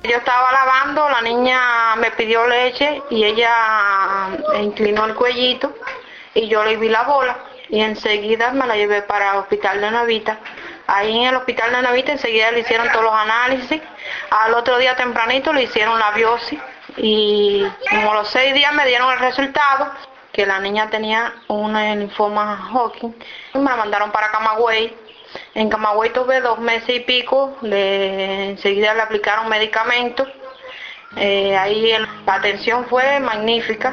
Yo estaba lavando, la niña me pidió leche y ella inclinó el cuellito y yo le vi la bola y enseguida me la llevé para el hospital de Navita. Ahí en el hospital de Navita enseguida le hicieron todos los análisis. Al otro día tempranito le hicieron la biopsia y como a los 6 días me dieron el resultado que la niña tenía un linfoma Hodgkin. Me la mandaron para Camagüey. En Camagüey tuve 2 meses y pico, enseguida le aplicaron medicamentos. Ahí la atención fue magnífica.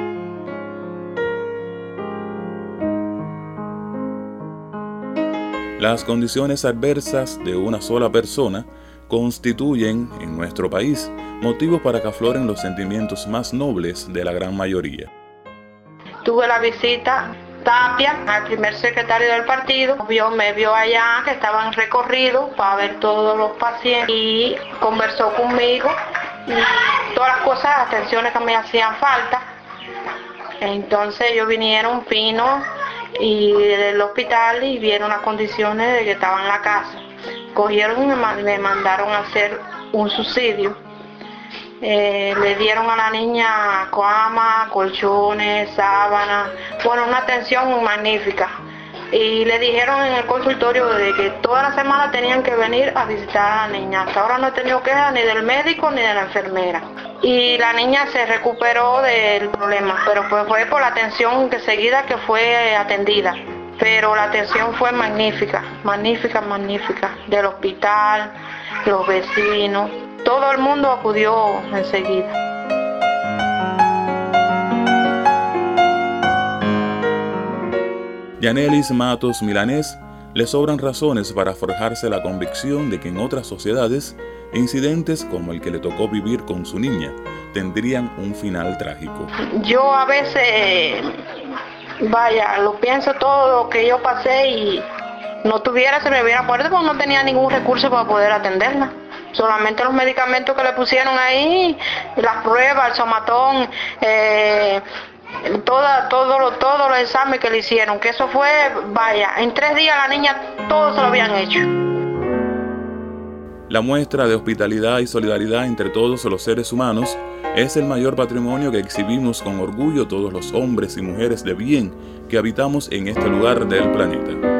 Las condiciones adversas de una sola persona constituyen, en nuestro país, motivos para que afloren los sentimientos más nobles de la gran mayoría. Tuve la visita Tapia, al primer secretario del partido, me vio allá que estaba en recorrido para ver todos los pacientes y conversó conmigo y todas las cosas, las atenciones que me hacían falta. Entonces ellos vinieron finos y del hospital y vieron las condiciones de que estaba en la casa. Cogieron y me mandaron a hacer un subsidio. Le dieron a la niña cama, colchones, sábanas, bueno, una atención magnífica. Y le dijeron en el consultorio de que toda la semana tenían que venir a visitar a la niña. Hasta ahora no he tenido quejas ni del médico ni de la enfermera. Y la niña se recuperó del problema, pero pues fue por la atención seguida que fue atendida. Pero la atención fue magnífica, magnífica, magnífica. Del hospital, los vecinos, todo el mundo acudió enseguida. Yanelis Matos Milanés le sobran razones para forjarse la convicción de que en otras sociedades, incidentes como el que le tocó vivir con su niña tendrían un final trágico. Yo a veces, lo pienso todo lo que yo pasé y no tuviera, se me hubiera muerto porque no tenía ningún recurso para poder atenderla. Solamente los medicamentos que le pusieron ahí, las pruebas, el somatón, todos los exámenes que le hicieron, que eso fue, en 3 días la niña todo se lo habían hecho. La muestra de hospitalidad y solidaridad entre todos los seres humanos es el mayor patrimonio que exhibimos con orgullo todos los hombres y mujeres de bien que habitamos en este lugar del planeta.